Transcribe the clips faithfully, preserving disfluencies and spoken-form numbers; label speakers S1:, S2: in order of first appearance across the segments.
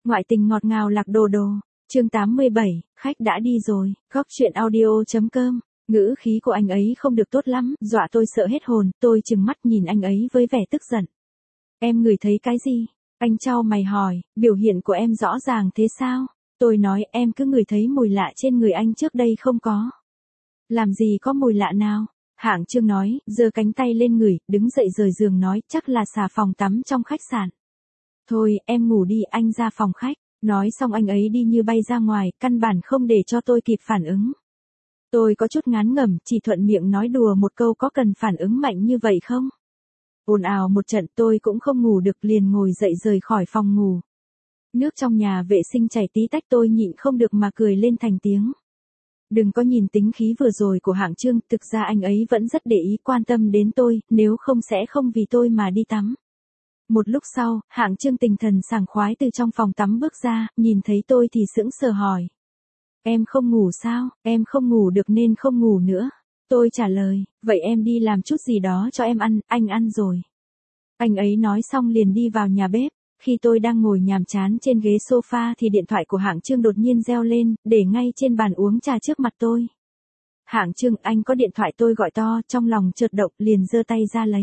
S1: Ngoại tình ngọt ngào lạc đồ đồ. Chương tám mươi bảy, khách đã đi rồi. Góc chuyện audio.com. Ngữ khí của anh ấy không được tốt lắm, dọa tôi sợ hết hồn, tôi trừng mắt nhìn anh ấy với vẻ tức giận. Em ngửi thấy cái gì? Anh chau mày hỏi, biểu hiện của em rõ ràng thế sao? Tôi nói em cứ ngửi thấy mùi lạ trên người anh trước đây không có. Làm gì có mùi lạ nào? Hạng Trương nói, giơ cánh tay lên ngửi, đứng dậy rời giường nói, chắc là xà phòng tắm trong khách sạn. Thôi, em ngủ đi, anh ra phòng khách. Nói xong anh ấy đi như bay ra ngoài, căn bản không để cho tôi kịp phản ứng. Tôi có chút ngán ngẩm, chỉ thuận miệng nói đùa một câu có cần phản ứng mạnh như vậy không? Ồn ào một trận tôi cũng không ngủ được liền ngồi dậy rời khỏi phòng ngủ. Nước trong nhà vệ sinh chảy tí tách tôi nhịn không được mà cười lên thành tiếng. Đừng có nhìn tính khí vừa rồi của Hạng Trương, thực ra anh ấy vẫn rất để ý quan tâm đến tôi, nếu không sẽ không vì tôi mà đi tắm. Một lúc sau, Hạng Trương tinh thần sảng khoái từ trong phòng tắm bước ra, nhìn thấy tôi thì sững sờ hỏi. Em không ngủ sao, em không ngủ được nên không ngủ nữa. Tôi trả lời, vậy em đi làm chút gì đó cho em ăn, anh ăn rồi. Anh ấy nói xong liền đi vào nhà bếp. Khi tôi đang ngồi nhàm chán trên ghế sofa thì điện thoại của Hạng Trương đột nhiên reo lên, để ngay trên bàn uống trà trước mặt tôi. Hạng Trương, anh có điện thoại, tôi gọi to, trong lòng chợt động liền giơ tay ra lấy.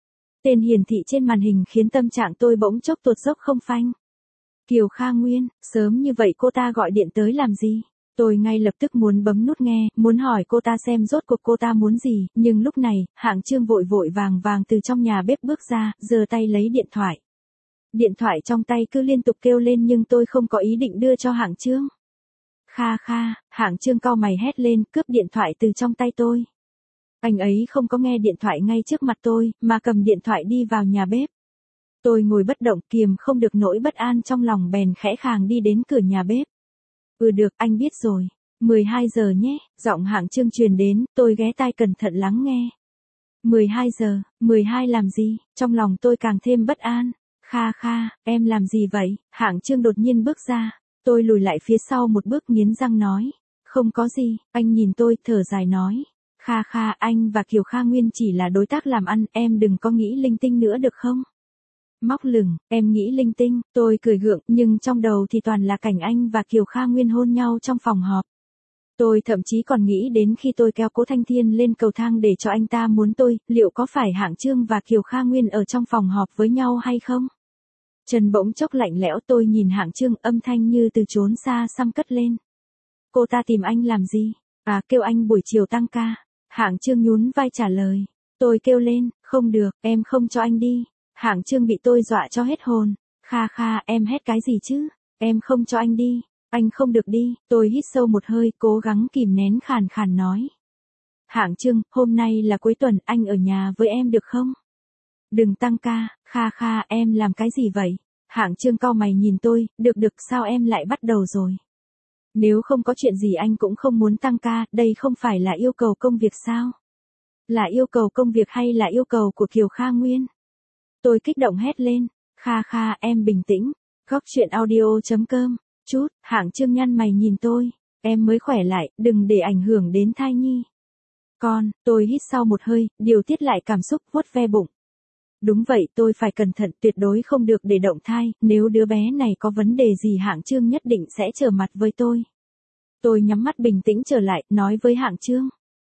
S1: Tên hiển thị trên màn hình khiến tâm trạng tôi bỗng chốc tuột dốc không phanh. Kiều Kha Nguyên, sớm như vậy cô ta gọi điện tới làm gì? Tôi ngay lập tức muốn bấm nút nghe, muốn hỏi cô ta xem rốt cuộc cô ta muốn gì, nhưng lúc này, Hạng Trương vội vội vàng vàng từ trong nhà bếp bước ra, giơ tay lấy điện thoại. Điện thoại trong tay cứ liên tục kêu lên nhưng tôi không có ý định đưa cho Hạng Trương. Kha kha, Hạng Trương cau mày hét lên, cướp điện thoại từ trong tay tôi. Anh ấy không có nghe điện thoại ngay trước mặt tôi, mà cầm điện thoại đi vào nhà bếp. Tôi ngồi bất động, kiềm không được nỗi bất an trong lòng, bèn khẽ khàng đi đến cửa nhà bếp. Ừ được, anh biết rồi. mười hai giờ nhé, giọng Hạng Trương truyền đến, tôi ghé tai cẩn thận lắng nghe. mười hai giờ, mười hai làm gì? Trong lòng tôi càng thêm bất an. Kha kha, em làm gì vậy? Hạng Trương đột nhiên bước ra. Tôi lùi lại phía sau một bước nghiến răng nói. Không có gì, anh nhìn tôi, thở dài nói. Kha kha, anh và Kiều Kha Nguyên chỉ là đối tác làm ăn, em đừng có nghĩ linh tinh nữa được không? Móc lửng, em nghĩ linh tinh, tôi cười gượng, nhưng trong đầu thì toàn là cảnh anh và Kiều Kha Nguyên hôn nhau trong phòng họp. Tôi thậm chí còn nghĩ đến khi tôi kéo Cố Thanh Thiên lên cầu thang để cho anh ta muốn tôi, liệu có phải Hạng Trương và Kiều Kha Nguyên ở trong phòng họp với nhau hay không? Chân bỗng chốc lạnh lẽo, tôi nhìn Hạng Trương, âm thanh như từ chốn xa xăm cất lên. Cô ta tìm anh làm gì? À, kêu anh buổi chiều tăng ca. Hạng Trương nhún vai trả lời. Tôi kêu lên, không được, em không cho anh đi. Hạng Trương bị tôi dọa cho hết hồn. Kha kha, em hét cái gì chứ? Em không cho anh đi. Anh không được đi. Tôi hít sâu một hơi, cố gắng kìm nén khàn khàn nói. Hạng Trương, hôm nay là cuối tuần, anh ở nhà với em được không? Đừng tăng ca. Kha kha, em làm cái gì vậy? Hạng Trương cau mày nhìn tôi, được được, sao em lại bắt đầu rồi? Nếu không có chuyện gì anh cũng không muốn tăng ca, đây không phải là yêu cầu công việc sao? Là yêu cầu công việc hay là yêu cầu của Kiều Kha Nguyên? Tôi kích động hét lên. Kha kha, em bình tĩnh. Góc chuyện audio.com. Chút, Hạng Trương nhăn mày nhìn tôi. Em mới khỏe lại, đừng để ảnh hưởng đến thai nhi. Con, tôi hít sau một hơi, điều tiết lại cảm xúc, vuốt ve bụng. Đúng vậy, tôi phải cẩn thận, tuyệt đối không được để động thai, nếu đứa bé này có vấn đề gì Hạng Trương nhất định sẽ trở mặt với tôi. Tôi nhắm mắt bình tĩnh trở lại, nói với Hạng Trương.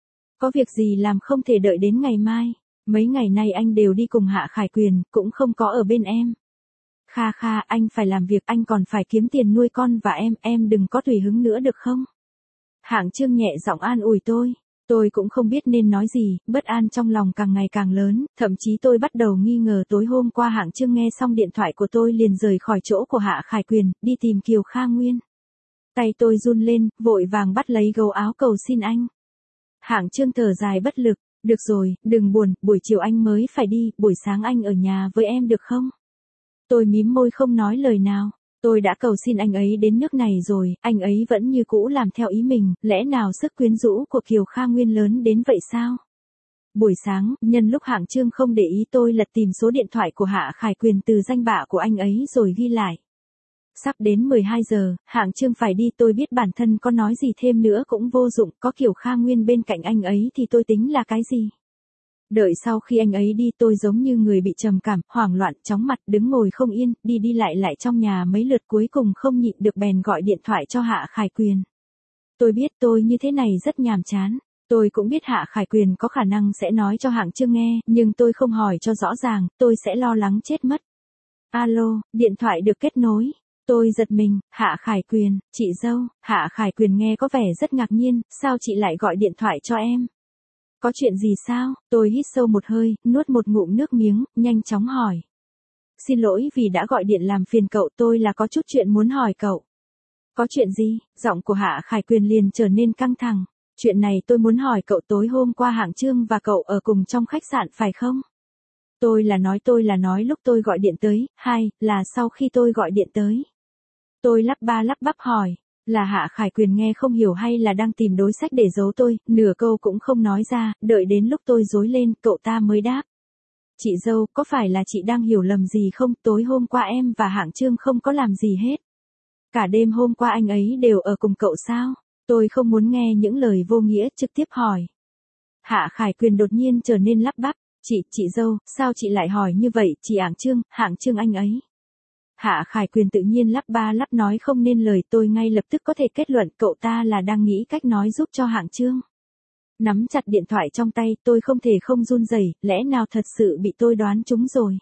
S1: Có việc gì làm không thể đợi đến ngày mai, mấy ngày nay anh đều đi cùng Hạ Khải Quyền, cũng không có ở bên em. Kha kha, anh phải làm việc, anh còn phải kiếm tiền nuôi con và em, em đừng có tùy hứng nữa được không? Hạng Trương nhẹ giọng an ủi tôi. Tôi cũng không biết nên nói gì, bất an trong lòng càng ngày càng lớn, thậm chí tôi bắt đầu nghi ngờ tối hôm qua Hạng Trương nghe xong điện thoại của tôi liền rời khỏi chỗ của Hạ Khải Quyền, đi tìm Kiều Kha Nguyên. Tay tôi run lên, vội vàng bắt lấy gấu áo cầu xin anh. Hạng Trương thở dài bất lực, được rồi, đừng buồn, buổi chiều anh mới phải đi, buổi sáng anh ở nhà với em được không? Tôi mím môi không nói lời nào. Tôi đã cầu xin anh ấy đến nước này rồi, anh ấy vẫn như cũ làm theo ý mình, lẽ nào sức quyến rũ của Kiều Kha Nguyên lớn đến vậy sao? Buổi sáng, nhân lúc Hạng Trương không để ý tôi lật tìm số điện thoại của Hạ Khải Quyền từ danh bạ của anh ấy rồi ghi lại. Sắp đến mười hai giờ, Hạng Trương phải đi, tôi biết bản thân có nói gì thêm nữa cũng vô dụng, có Kiều Kha Nguyên bên cạnh anh ấy thì tôi tính là cái gì? Đợi sau khi anh ấy đi tôi giống như người bị trầm cảm, hoảng loạn, chóng mặt, đứng ngồi không yên, đi đi lại lại trong nhà mấy lượt cuối cùng không nhịn được bèn gọi điện thoại cho Hạ Khải Quyền. Tôi biết tôi như thế này rất nhàm chán. Tôi cũng biết Hạ Khải Quyền có khả năng sẽ nói cho Hạng Chương nghe, nhưng tôi không hỏi cho rõ ràng, tôi sẽ lo lắng chết mất. Alo, điện thoại được kết nối. Tôi giật mình, Hạ Khải Quyền, chị dâu. Hạ Khải Quyền nghe có vẻ rất ngạc nhiên, sao chị lại gọi điện thoại cho em? Có chuyện gì sao? Tôi hít sâu một hơi, nuốt một ngụm nước miếng, nhanh chóng hỏi. Xin lỗi vì đã gọi điện làm phiền cậu, tôi là có chút chuyện muốn hỏi cậu. Có chuyện gì? Giọng của Hạ Khải Quyền liền trở nên căng thẳng. Chuyện này tôi muốn hỏi cậu, tối hôm qua Hạng Chương và cậu ở cùng trong khách sạn phải không? Tôi là nói tôi là nói lúc tôi gọi điện tới, hai, là sau khi tôi gọi điện tới. Tôi lắp ba lắp bắp hỏi, là Hạ Khải Quyền nghe không hiểu hay là đang tìm đối sách để giấu tôi, nửa câu cũng không nói ra, đợi đến lúc tôi rối lên, cậu ta mới đáp. Chị dâu, có phải là chị đang hiểu lầm gì không? Tối hôm qua em và Hạng Chương không có làm gì hết. Cả đêm hôm qua anh ấy đều ở cùng cậu sao? Tôi không muốn nghe những lời vô nghĩa, trực tiếp hỏi. Hạ Khải Quyền đột nhiên trở nên lắp bắp. Chị, chị dâu, sao chị lại hỏi như vậy? Chị Hạng Chương, Hạng Chương anh ấy. Hạ Khải Quyền tự nhiên lắp ba lắp nói không nên lời, tôi ngay lập tức có thể kết luận cậu ta là đang nghĩ cách nói giúp cho Hạng Chương. Nắm chặt điện thoại trong tay, tôi không thể không run rẩy, lẽ nào thật sự bị tôi đoán trúng rồi.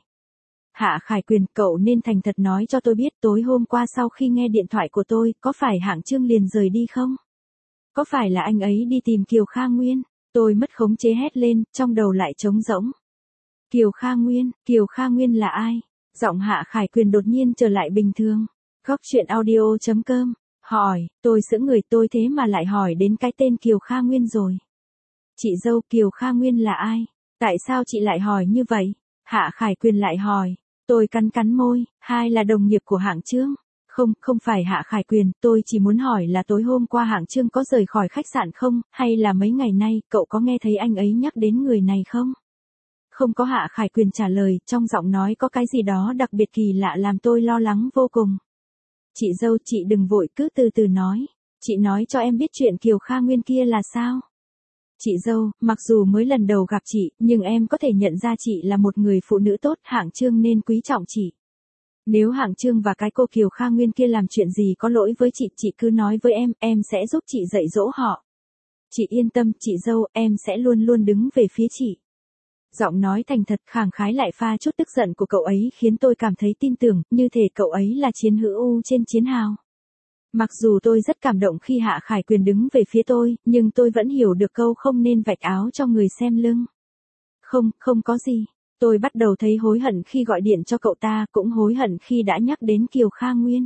S1: Hạ Khải Quyền, cậu nên thành thật nói cho tôi biết tối hôm qua sau khi nghe điện thoại của tôi, có phải Hạng Chương liền rời đi không? Có phải là anh ấy đi tìm Kiều Kha Nguyên? Tôi mất khống chế hét lên, trong đầu lại trống rỗng. Kiều Kha Nguyên, Kiều Kha Nguyên là ai? Giọng Hạ Khải Quyền đột nhiên trở lại bình thường. Góc truyện audio chấm com. Hỏi, tôi sững người, tôi thế mà lại hỏi đến cái tên Kiều Kha Nguyên rồi. Chị dâu, Kiều Kha Nguyên là ai? Tại sao chị lại hỏi như vậy? Hạ Khải Quyền lại hỏi. Tôi cắn cắn môi, hai là đồng nghiệp của Hạng Chương. Không, không phải Hạ Khải Quyền, tôi chỉ muốn hỏi là tối hôm qua Hạng Chương có rời khỏi khách sạn không, hay là mấy ngày nay, cậu có nghe thấy anh ấy nhắc đến người này không? Không có. Hạ Khải Quyền trả lời, trong giọng nói có cái gì đó đặc biệt kỳ lạ làm tôi lo lắng vô cùng. Chị dâu, chị đừng vội, cứ từ từ nói. Chị nói cho em biết chuyện Kiều Kha Nguyên kia là sao? Chị dâu, mặc dù mới lần đầu gặp chị, nhưng em có thể nhận ra chị là một người phụ nữ tốt, Hạng Chương nên quý trọng chị. Nếu Hạng Chương và cái cô Kiều Kha Nguyên kia làm chuyện gì có lỗi với chị, chị cứ nói với em, em sẽ giúp chị dạy dỗ họ. Chị yên tâm, chị dâu, em sẽ luôn luôn đứng về phía chị. Giọng nói thành thật, khẳng khái lại pha chút tức giận của cậu ấy khiến tôi cảm thấy tin tưởng, như thể cậu ấy là chiến hữu trên chiến hào. Mặc dù tôi rất cảm động khi Hạ Khải Quyền đứng về phía tôi, nhưng tôi vẫn hiểu được câu không nên vạch áo cho người xem lưng. Không, không có gì. Tôi bắt đầu thấy hối hận khi gọi điện cho cậu ta, cũng hối hận khi đã nhắc đến Kiều Kha Nguyên.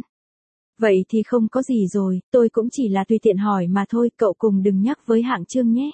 S1: Vậy thì không có gì rồi, tôi cũng chỉ là tùy tiện hỏi mà thôi, cậu cùng đừng nhắc với Hạng Chương nhé.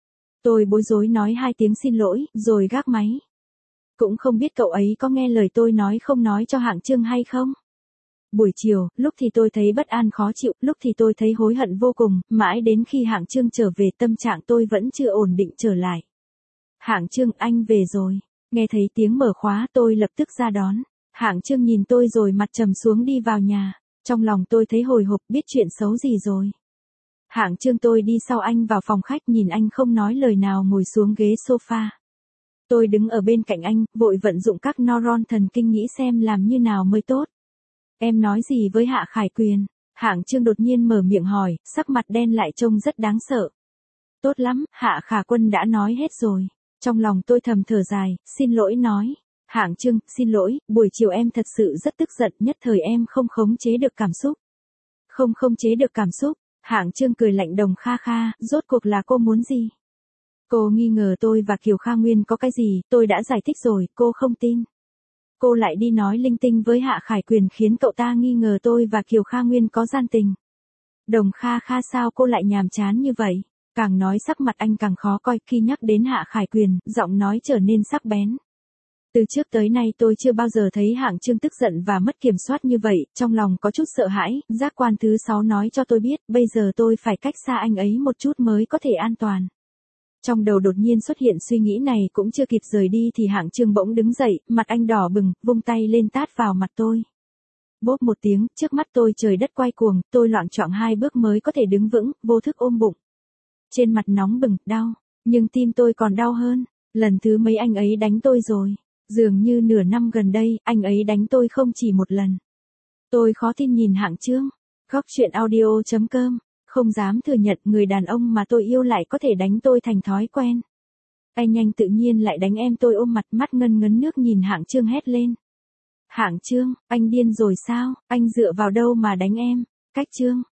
S1: Tôi bối rối nói hai tiếng xin lỗi, rồi gác máy. Cũng không biết cậu ấy có nghe lời tôi nói không nói cho Hạng Chương hay không. Buổi chiều, lúc thì tôi thấy bất an khó chịu, lúc thì tôi thấy hối hận vô cùng, mãi đến khi Hạng Chương trở về tâm trạng tôi vẫn chưa ổn định trở lại. Hạng Chương, anh về rồi. Nghe thấy tiếng mở khóa tôi lập tức ra đón. Hạng Chương nhìn tôi rồi mặt trầm xuống đi vào nhà. Trong lòng tôi thấy hồi hộp, biết chuyện xấu gì rồi. Hạng Chương, tôi đi sau anh vào phòng khách, nhìn anh không nói lời nào ngồi xuống ghế sofa. Tôi đứng ở bên cạnh anh, vội vận dụng các neuron thần kinh nghĩ xem làm như nào mới tốt. Em nói gì với Hạ Khải Quyền? Hạng Chương đột nhiên mở miệng hỏi, sắc mặt đen lại trông rất đáng sợ. Tốt lắm, Hạ Khả Quân đã nói hết rồi. Trong lòng tôi thầm thở dài, xin lỗi nói. Hạng Chương, xin lỗi, buổi chiều em thật sự rất tức giận, nhất thời em không khống chế được cảm xúc. Không khống chế được cảm xúc? Hạng Chương cười lạnh đồng kha kha, rốt cuộc là cô muốn gì? Cô nghi ngờ tôi và Kiều Kha Nguyên có cái gì, tôi đã giải thích rồi, cô không tin. Cô lại đi nói linh tinh với Hạ Khải Quyền khiến cậu ta nghi ngờ tôi và Kiều Kha Nguyên có gian tình. Đồng kha kha, sao cô lại nhàm chán như vậy? Càng nói sắc mặt anh càng khó coi, khi nhắc đến Hạ Khải Quyền, giọng nói trở nên sắc bén. Từ trước tới nay tôi chưa bao giờ thấy Hạng Chương tức giận và mất kiểm soát như vậy, trong lòng có chút sợ hãi, giác quan thứ sáu nói cho tôi biết, bây giờ tôi phải cách xa anh ấy một chút mới có thể an toàn. Trong đầu đột nhiên xuất hiện suy nghĩ này, cũng chưa kịp rời đi thì Hạng Chương bỗng đứng dậy, mặt anh đỏ bừng, vung tay lên tát vào mặt tôi. Bốp một tiếng, trước mắt tôi trời đất quay cuồng, tôi loạng choạng hai bước mới có thể đứng vững, vô thức ôm bụng. Trên mặt nóng bừng, đau, nhưng tim tôi còn đau hơn. Lần thứ mấy anh ấy đánh tôi rồi? Dường như nửa năm gần đây, anh ấy đánh tôi không chỉ một lần. Tôi khó tin nhìn Hạng Chương. Góc chuyện audio.com. Không dám thừa nhận người đàn ông mà tôi yêu lại có thể đánh tôi thành thói quen. Anh nhanh tự nhiên lại đánh em, tôi ôm mặt, mắt ngân ngấn nước nhìn Hạng Chương hét lên. Hạng Chương, anh điên rồi sao, anh dựa vào đâu mà đánh em? Cách Chương.